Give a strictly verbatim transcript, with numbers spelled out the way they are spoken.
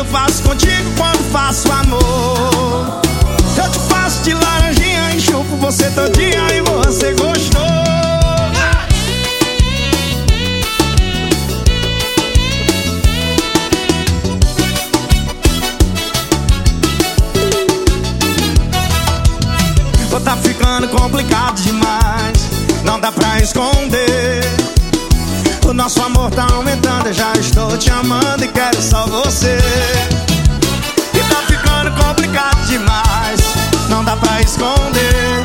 eu faço contigo quando faço amor. Eu te faço de laranjinha, enxupo você todinha e você gostou. Pô, tá ficando complicado demais, não dá pra esconder. O nosso amor tá aumentando, eu já estou te amando e quero só você. E tá ficando complicado demais, não dá pra esconder.